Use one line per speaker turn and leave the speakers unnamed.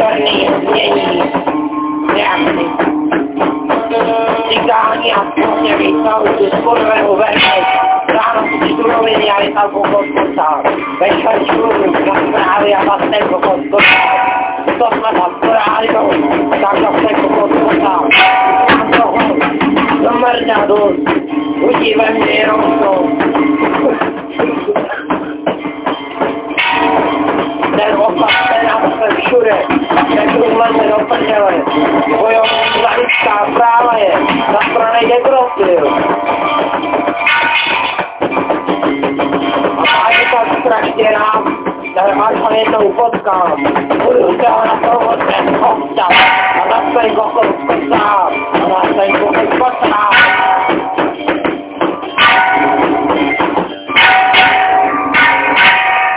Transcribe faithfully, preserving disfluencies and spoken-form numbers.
černý změní. Nějaký cigání a prostě vyjstal tu skurvenou vernej. Ráno si čtu noviny a vyjstal kokos kosál. Večer čtu na zprávy a zase kokos kosál. To jsme tam to rádiou, tak zase kokos kosál. Tam toho, do mrda dost, lidi ve mně rostou. Ten opak se nás se všude, nekrumle se do prdele, bojovník za lidská práva je, zastranej dekrosil. A je tak strašně rád, že až ho jednou potkám, budu se ho na toho ten občas a na svej kokos kosám, a na svej kokos kosám.